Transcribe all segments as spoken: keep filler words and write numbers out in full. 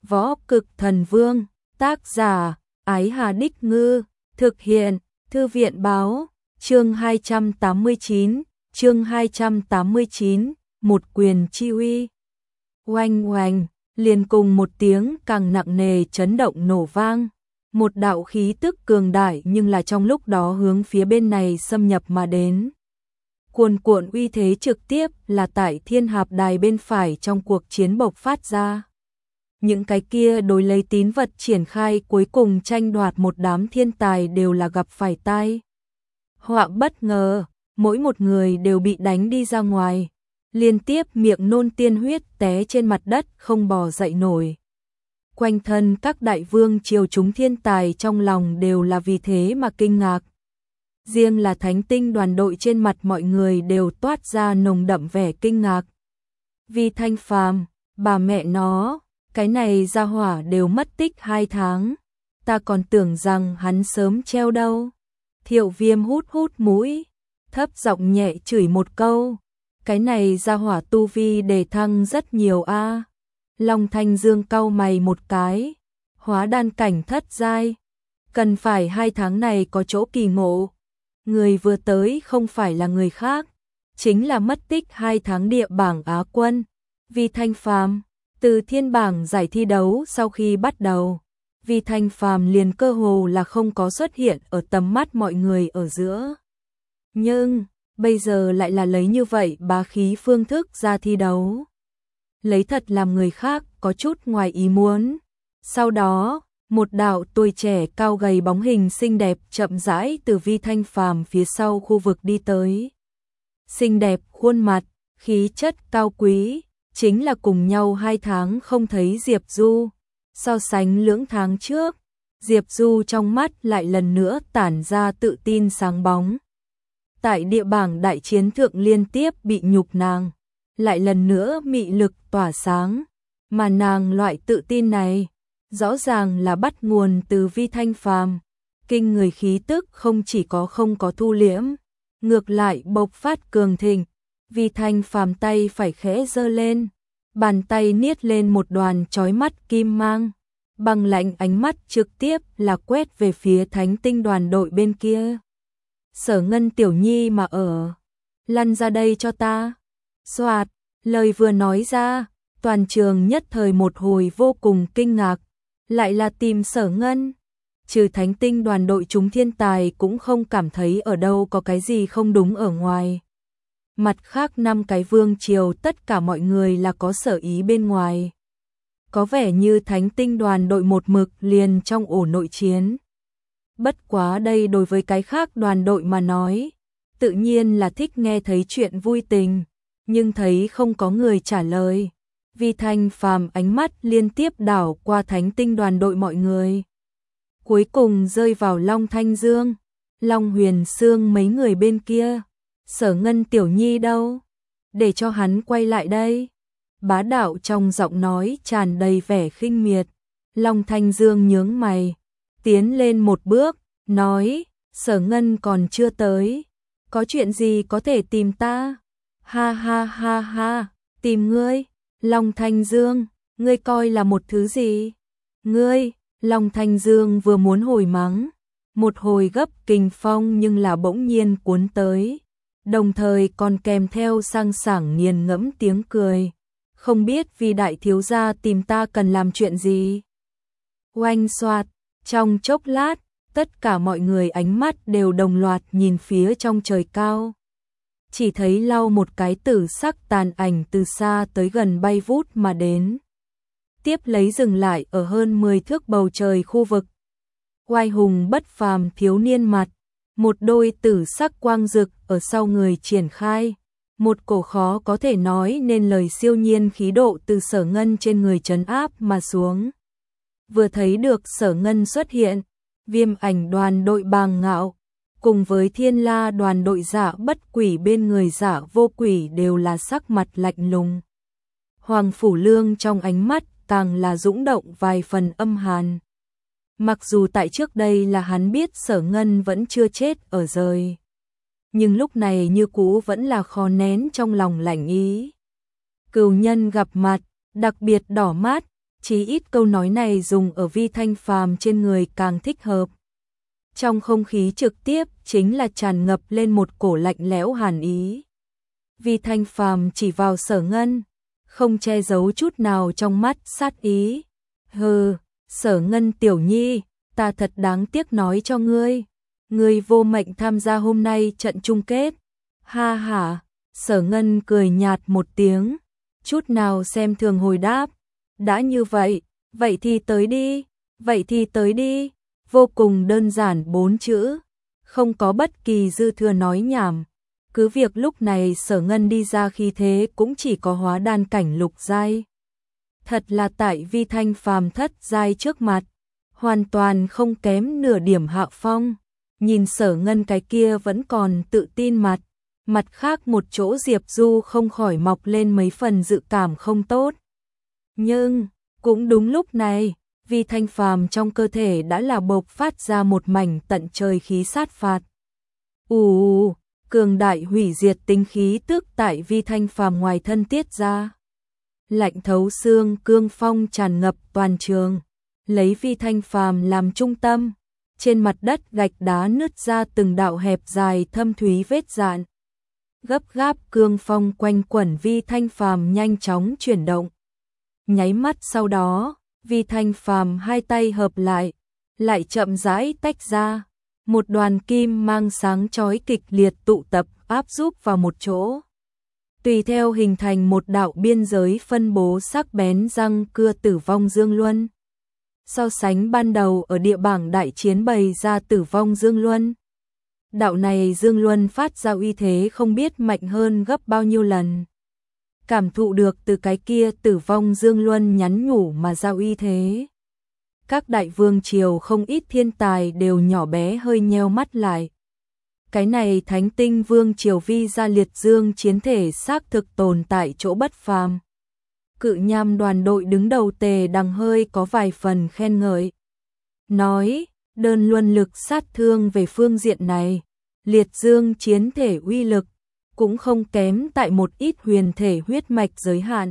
Võ Cực Thần Vương, tác giả, Ái Hà Đích Ngư, thực hiện, Thư viện Báo, chương hai trăm tám mươi chín, chương hai trăm tám mươi chín, một quyền chi uy. Oanh oanh, liền cùng một tiếng càng nặng nề chấn động nổ vang, một đạo khí tức cường đại nhưng là trong lúc đó hướng phía bên này xâm nhập mà đến. Cuồn cuộn uy thế trực tiếp là tại Thiên Hạp Đài bên phải trong cuộc chiến bộc phát ra. Những cái kia đối lấy tín vật triển khai cuối cùng tranh đoạt một đám thiên tài đều là gặp phải tai họa bất ngờ, mỗi một người đều bị đánh đi ra ngoài, liên tiếp miệng nôn tiên huyết té trên mặt đất không bò dậy nổi. Quanh thân các đại vương triều chúng thiên tài trong lòng đều là vì thế mà kinh ngạc. Riêng là Thánh Tinh đoàn đội trên mặt mọi người đều toát ra nồng đậm vẻ kinh ngạc. Vi Thanh Phàm, bà mẹ nó, cái này ra hỏa đều mất tích hai tháng, ta còn tưởng rằng hắn sớm treo đâu. Thiệu Viêm hút hút mũi, thấp giọng nhẹ chửi một câu, cái này ra hỏa tu vi đề thăng rất nhiều a. Long Thanh Dương cau mày một cái, hóa đan cảnh thất giai, cần phải hai tháng này có chỗ kỳ ngộ. Người vừa tới không phải là người khác, chính là mất tích hai tháng địa bảng Á quân, Vi Thanh Phàm. Từ thiên bảng giải thi đấu sau khi bắt đầu, Vi Thanh Phàm liền cơ hồ là không có xuất hiện ở tầm mắt mọi người ở giữa. Nhưng, bây giờ lại là lấy như vậy bá khí phương thức ra thi đấu. Lấy thật làm người khác có chút ngoài ý muốn. Sau đó, một đạo tuổi trẻ cao gầy bóng hình xinh đẹp chậm rãi từ Vi Thanh Phàm phía sau khu vực đi tới. Xinh đẹp khuôn mặt, khí chất cao quý, chính là cùng nhau hai tháng không thấy Diệp Du. So sánh lưỡng tháng trước, Diệp Du trong mắt lại lần nữa tản ra tự tin sáng bóng. Tại địa bảng đại chiến thượng liên tiếp bị nhục nàng, lại lần nữa mị lực tỏa sáng, mà nàng loại tự tin này, rõ ràng là bắt nguồn từ Vi Thanh Phàm. Kinh người khí tức không chỉ có không có thu liễm, ngược lại bộc phát cường thịnh. Vi Thanh Phàm tay phải khẽ giơ lên, bàn tay niết lên một đoàn chói mắt kim mang, băng lạnh ánh mắt trực tiếp là quét về phía Thánh Tinh đoàn đội bên kia. Sở Ngân tiểu nhi mà ở, lăn ra đây cho ta. Soạt, lời vừa nói ra, toàn trường nhất thời một hồi vô cùng kinh ngạc, lại là tìm Sở Ngân. Trừ Thánh Tinh đoàn đội chúng thiên tài cũng không cảm thấy ở đâu có cái gì không đúng ở ngoài. Mặt khác năm cái vương triều tất cả mọi người là có sở ý bên ngoài. Có vẻ như Thánh Tinh đoàn đội một mực liền trong ổ nội chiến. Bất quá đây đối với cái khác đoàn đội mà nói, tự nhiên là thích nghe thấy chuyện vui tình, nhưng thấy không có người trả lời. Vi Thanh Phàm ánh mắt liên tiếp đảo qua Thánh Tinh đoàn đội mọi người. Cuối cùng rơi vào Long Thanh Dương, Long Huyền Sương mấy người bên kia. Sở Ngân tiểu nhi đâu? Để cho hắn quay lại đây. Bá đạo trong giọng nói tràn đầy vẻ khinh miệt. Long Thanh Dương nhướng mày, tiến lên một bước, nói, Sở Ngân còn chưa tới. Có chuyện gì có thể tìm ta? Ha ha ha ha, tìm ngươi. Long Thanh Dương, ngươi coi là một thứ gì? Ngươi, Long Thanh Dương vừa muốn hồi mắng, một hồi gấp kình phong nhưng là bỗng nhiên cuốn tới. Đồng thời còn kèm theo sang sảng nghiền ngẫm tiếng cười. Không biết vì đại thiếu gia tìm ta cần làm chuyện gì? Oanh xoạt, trong chốc lát, tất cả mọi người ánh mắt đều đồng loạt nhìn phía trong trời cao. Chỉ thấy lau một cái tử sắc tàn ảnh từ xa tới gần bay vút mà đến. Tiếp lấy dừng lại ở hơn mười thước bầu trời khu vực. Oai hùng bất phàm thiếu niên mặt, một đôi tử sắc quang rực ở sau người triển khai, một cổ khó có thể nói nên lời siêu nhiên khí độ từ Sở Ngân trên người trấn áp mà xuống. Vừa thấy được Sở Ngân xuất hiện, Viêm Ảnh đoàn đội Bàng Ngạo, cùng với Thiên La đoàn đội Dạ Bất Quỷ bên người Dạ Vô Quỷ đều là sắc mặt lạnh lùng. Hoàng Phủ Lương trong ánh mắt càng là dũng động vài phần âm hàn. Mặc dù tại trước đây là hắn biết Sở Ngân vẫn chưa chết ở rời, nhưng lúc này như cũ vẫn là khó nén trong lòng lạnh ý. Cừu nhân gặp mặt, đặc biệt đỏ mắt, Chí ít câu nói này dùng ở Vi Thanh Phàm trên người càng thích hợp. Trong không khí trực tiếp chính là tràn ngập lên một cổ lạnh lẽo hàn ý. Vi Thanh Phàm chỉ vào Sở Ngân, không che giấu chút nào trong mắt sát ý. Hừ, Sở Ngân tiểu nhi, ta thật đáng tiếc nói cho ngươi. Ngươi vô mệnh tham gia hôm nay trận chung kết. Ha ha, Sở Ngân cười nhạt một tiếng, chút nào xem thường hồi đáp. Đã như vậy, vậy thì tới đi, vậy thì tới đi. Vô cùng đơn giản bốn chữ, không có bất kỳ dư thừa nói nhảm. Cứ việc lúc này Sở Ngân đi ra khí thế cũng chỉ có hóa đan cảnh lục giai. Thật là tại Vi Thanh Phàm thất giai trước mặt, hoàn toàn không kém nửa điểm hạ phong. Nhìn Sở Ngân cái kia vẫn còn tự tin mặt, mặt khác một chỗ Diệp Du không khỏi mọc lên mấy phần dự cảm không tốt. Nhưng, cũng đúng lúc này, Vi Thanh Phàm trong cơ thể đã là bộc phát ra một mảnh tận trời khí sát phạt. Ù, cường đại hủy diệt tinh khí tức tại Vi Thanh Phàm ngoài thân tiết ra. Lạnh thấu xương cương phong tràn ngập toàn trường, lấy Vi Thanh Phàm làm trung tâm, trên mặt đất gạch đá nứt ra từng đạo hẹp dài thâm thúy vết dạn. Gấp gáp cương phong quanh quẩn Vi Thanh Phàm nhanh chóng chuyển động. Nháy mắt sau đó, Vi Thanh Phàm hai tay hợp lại, lại chậm rãi tách ra, một đoàn kim mang sáng chói kịch liệt tụ tập áp giúp vào một chỗ. Tùy theo hình thành một đạo biên giới phân bố sắc bén răng cưa Tử Vong Dương Luân. So sánh ban đầu ở địa bảng đại chiến bày ra Tử Vong Dương Luân. Đạo này Dương Luân phát ra uy thế không biết mạnh hơn gấp bao nhiêu lần. Cảm thụ được từ cái kia Tử Vong Dương Luân nhắn nhủ mà ra uy thế. Các đại vương triều không ít thiên tài đều nhỏ bé hơi nheo mắt lại. Cái này Thánh Tinh Vương triều Vi gia liệt dương chiến thể xác thực tồn tại chỗ bất phàm. Cự Nham đoàn đội đứng đầu Tề Đằng hơi có vài phần khen ngợi. Nói, đơn luân lực sát thương về phương diện này, liệt dương chiến thể uy lực cũng không kém tại một ít huyền thể huyết mạch giới hạn.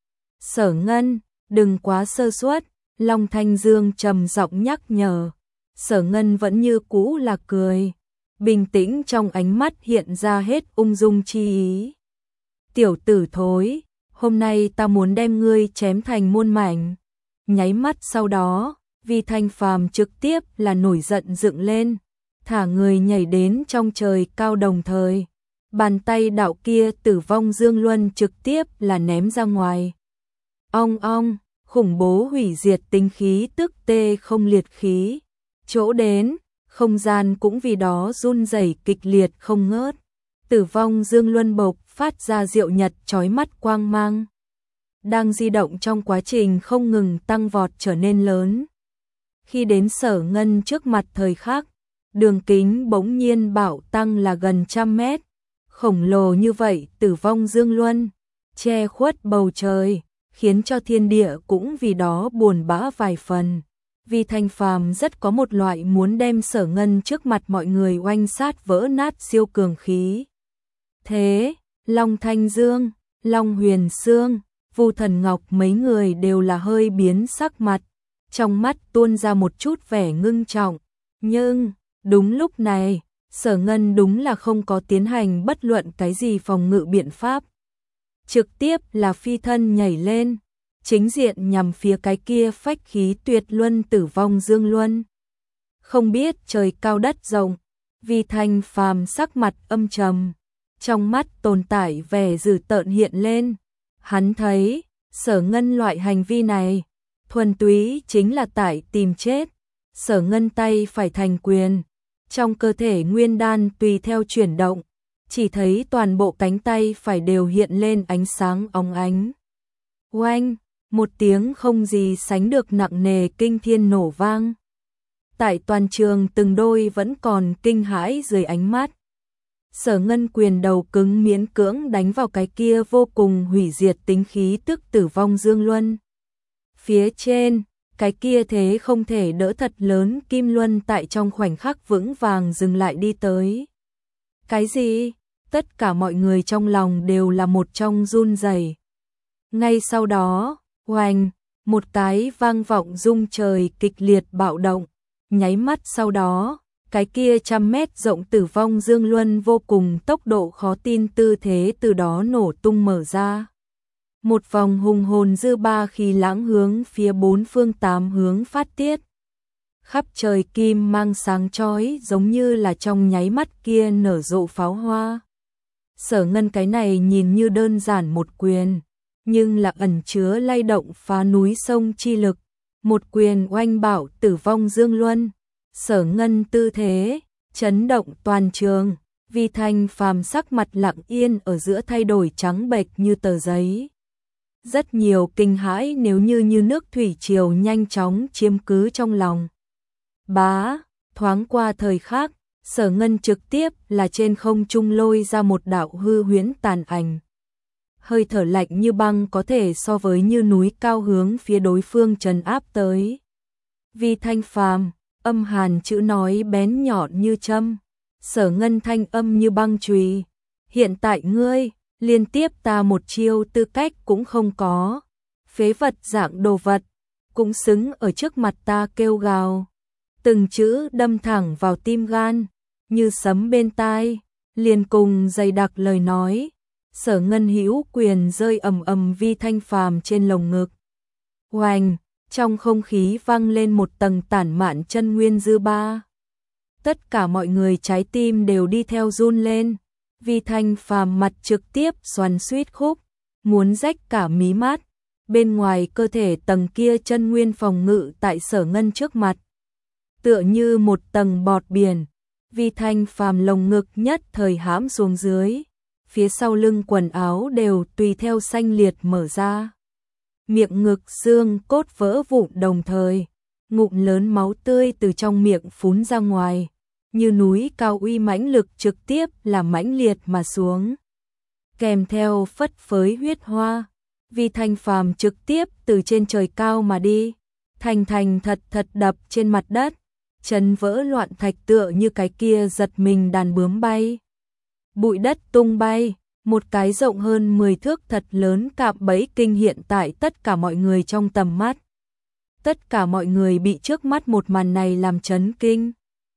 Sở Ngân, đừng quá sơ suất, Long Thanh Dương trầm giọng nhắc nhở. Sở Ngân vẫn như cũ là cười, bình tĩnh trong ánh mắt hiện ra hết ung dung chi ý. Tiểu tử thối, hôm nay ta muốn đem ngươi chém thành muôn mảnh. Nháy mắt sau đó, Vi Thanh Phàm trực tiếp là nổi giận dựng lên, thả người nhảy đến trong trời cao đồng thời. Bàn tay đạo kia Tử Vong Dương Luân trực tiếp là ném ra ngoài. Ong ong, khủng bố hủy diệt tinh khí tức tê không liệt khí. Chỗ đến, không gian cũng vì đó run rẩy kịch liệt không ngớt. Tử Vong Dương Luân bộc phát ra diệu nhật chói mắt quang mang. Đang di động trong quá trình không ngừng tăng vọt trở nên lớn. Khi đến Sở Ngân trước mặt thời khắc, đường kính bỗng nhiên bạo tăng là gần trăm mét. Khổng lồ như vậy Tử Vong Dương Luân, che khuất bầu trời, khiến cho thiên địa cũng vì đó buồn bã vài phần. Vi Thanh Phàm rất có một loại muốn đem Sở Ngân trước mặt mọi người oanh sát vỡ nát siêu cường khí. Thế, Long Thanh Dương, Long Huyền Sương, Vu Thần Ngọc mấy người đều là hơi biến sắc mặt, trong mắt tuôn ra một chút vẻ ngưng trọng. Nhưng, đúng lúc này, Sở Ngân đúng là không có tiến hành bất luận cái gì phòng ngự biện pháp. Trực tiếp là phi thân nhảy lên, chính diện nhằm phía cái kia phách khí tuyệt luân Tử Vong Dương Luân. Không biết trời cao đất rộng, Vi Thanh Phàm sắc mặt âm trầm, trong mắt tồn tại vẻ dữ tợn hiện lên. Hắn thấy, Sở Ngân loại hành vi này, thuần túy chính là tại tìm chết. Sở Ngân tay phải thành quyền, trong cơ thể nguyên đan tùy theo chuyển động, chỉ thấy toàn bộ cánh tay phải đều hiện lên ánh sáng óng ánh. Oanh, một tiếng không gì sánh được nặng nề kinh thiên nổ vang. Tại toàn trường từng đôi vẫn còn kinh hãi dưới ánh mắt. Sở Ngân quyền đầu cứng miễn cưỡng đánh vào cái kia vô cùng hủy diệt tính khí tức Tử Vong Dương Luân. Phía trên, cái kia thế không thể đỡ thật lớn kim luân tại trong khoảnh khắc vững vàng dừng lại đi tới. Cái gì? Tất cả mọi người trong lòng đều là một trong run rẩy. Ngay sau đó, oanh, một cái vang vọng rung trời kịch liệt bạo động, nháy mắt sau đó, cái kia trăm mét rộng tử vong dương luân vô cùng tốc độ khó tin tư thế từ đó nổ tung mở ra. Một vòng hùng hồn dư ba khí lãng hướng phía bốn phương tám hướng phát tiết. Khắp trời kim mang sáng chói giống như là trong nháy mắt kia nở rộ pháo hoa. Sở Ngân cái này nhìn như đơn giản một quyền, nhưng là ẩn chứa lay động phá núi sông chi lực. Một quyền oanh bảo tử vong dương luân. Sở Ngân tư thế, chấn động toàn trường, Vi Thanh Phàm sắc mặt lặng yên ở giữa thay đổi trắng bệch như tờ giấy. Rất nhiều kinh hãi nếu như như nước thủy triều nhanh chóng chiếm cứ trong lòng. Bá, thoáng qua thời khắc, Sở Ngân trực tiếp là trên không trung lôi ra một đạo hư huyễn tàn ảnh. Hơi thở lạnh như băng có thể so với như núi cao hướng phía đối phương trấn áp tới. Vi Thanh Phàm, âm hàn chữ nói bén nhọn như châm. Sở Ngân thanh âm như băng chùy. Hiện tại ngươi, liên tiếp ta một chiêu tư cách cũng không có. Phế vật dạng đồ vật, cũng xứng ở trước mặt ta kêu gào. Từng chữ đâm thẳng vào tim gan, như sấm bên tai, liền cùng dày đặc lời nói. Sở Ngân hữu quyền rơi ầm ầm Vi Thanh Phàm trên lồng ngực. Oanh, trong không khí vang lên một tầng tản mạn chân nguyên dư ba. Tất cả mọi người trái tim đều đi theo run lên. Vi Thanh Phàm mặt trực tiếp xoắn suýt khúc, muốn rách cả mí mắt. Bên ngoài cơ thể tầng kia chân nguyên phòng ngự tại Sở Ngân trước mặt, tựa như một tầng bọt biển. Vi Thanh Phàm lồng ngực nhất thời hãm xuống dưới, phía sau lưng quần áo đều tùy theo xanh liệt mở ra. Miệng ngực xương cốt vỡ vụn đồng thời, ngụm lớn máu tươi từ trong miệng phún ra ngoài, như núi cao uy mãnh lực trực tiếp là mãnh liệt mà xuống. Kèm theo phất phới huyết hoa, Vi Thanh Phàm trực tiếp từ trên trời cao mà đi, thành thành thật thật đập trên mặt đất, chân vỡ loạn thạch tựa như cái kia giật mình đàn bướm bay. Bụi đất tung bay, một cái rộng hơn mười thước thật lớn cạm bẫy kinh hiện tại tất cả mọi người trong tầm mắt. Tất cả mọi người bị trước mắt một màn này làm chấn kinh.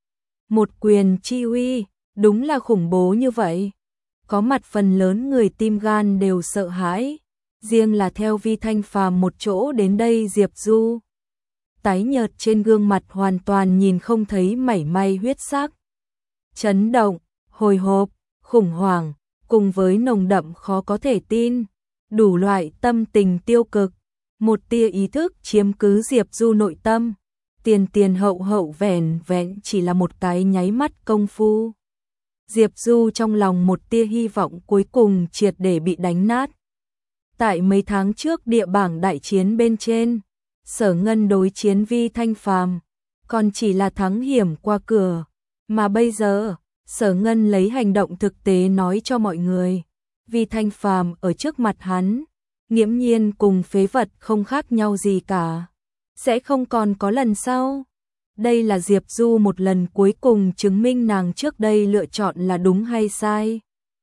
Một quyền chi uy, đúng là khủng bố như vậy. Có mặt phần lớn người tim gan đều sợ hãi, riêng là theo Vi Thanh Phàm một chỗ đến đây Diệp Du. Tái nhợt trên gương mặt hoàn toàn nhìn không thấy mảy may huyết sắc. Chấn động, hồi hộp, khủng hoảng, cùng với nồng đậm khó có thể tin, đủ loại tâm tình tiêu cực, một tia ý thức chiếm cứ Diệp Du nội tâm, tiền tiền hậu hậu vẻn vẹn chỉ là một cái nháy mắt công phu. Diệp Du trong lòng một tia hy vọng cuối cùng triệt để bị đánh nát. Tại mấy tháng trước địa bảng đại chiến bên trên, Sở Ngân đối chiến Vi Thanh Phàm, còn chỉ là thắng hiểm qua cửa, mà bây giờ Sở Ngân lấy hành động thực tế nói cho mọi người, Vi Thanh Phàm ở trước mặt hắn, nghiễm nhiên cùng phế vật không khác nhau gì cả, sẽ không còn có lần sau. Đây là Diệp Du một lần cuối cùng chứng minh nàng trước đây lựa chọn là đúng hay sai.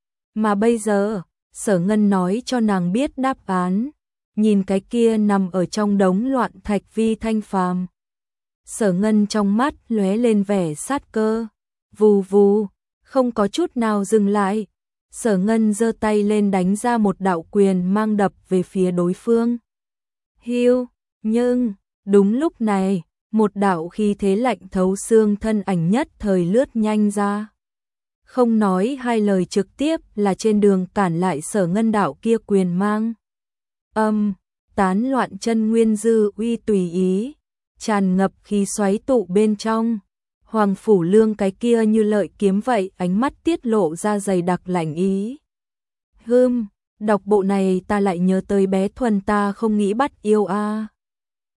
Mà bây giờ, Sở Ngân nói cho nàng biết đáp án, nhìn cái kia nằm ở trong đống loạn thạch Vi Thanh Phàm. Sở Ngân trong mắt lóe lên vẻ sát cơ, vù vù, không có chút nào dừng lại. Sở Ngân giơ tay lên đánh ra một đạo quyền mang đập về phía đối phương. Hiu, nhưng, đúng lúc này, một đạo khí thế lạnh thấu xương thân ảnh nhất thời lướt nhanh ra. Không nói hai lời trực tiếp là trên đường cản lại Sở Ngân đạo kia quyền mang. Âm, tán loạn chân nguyên dư uy tùy ý, tràn ngập khí xoáy tụ bên trong. Hoàng Phủ Lương cái kia như lợi kiếm vậy, ánh mắt tiết lộ ra dày đặc lạnh ý. Hừm, đọc bộ này ta lại nhớ tới bé Thuần ta không nghĩ bắt yêu a. À.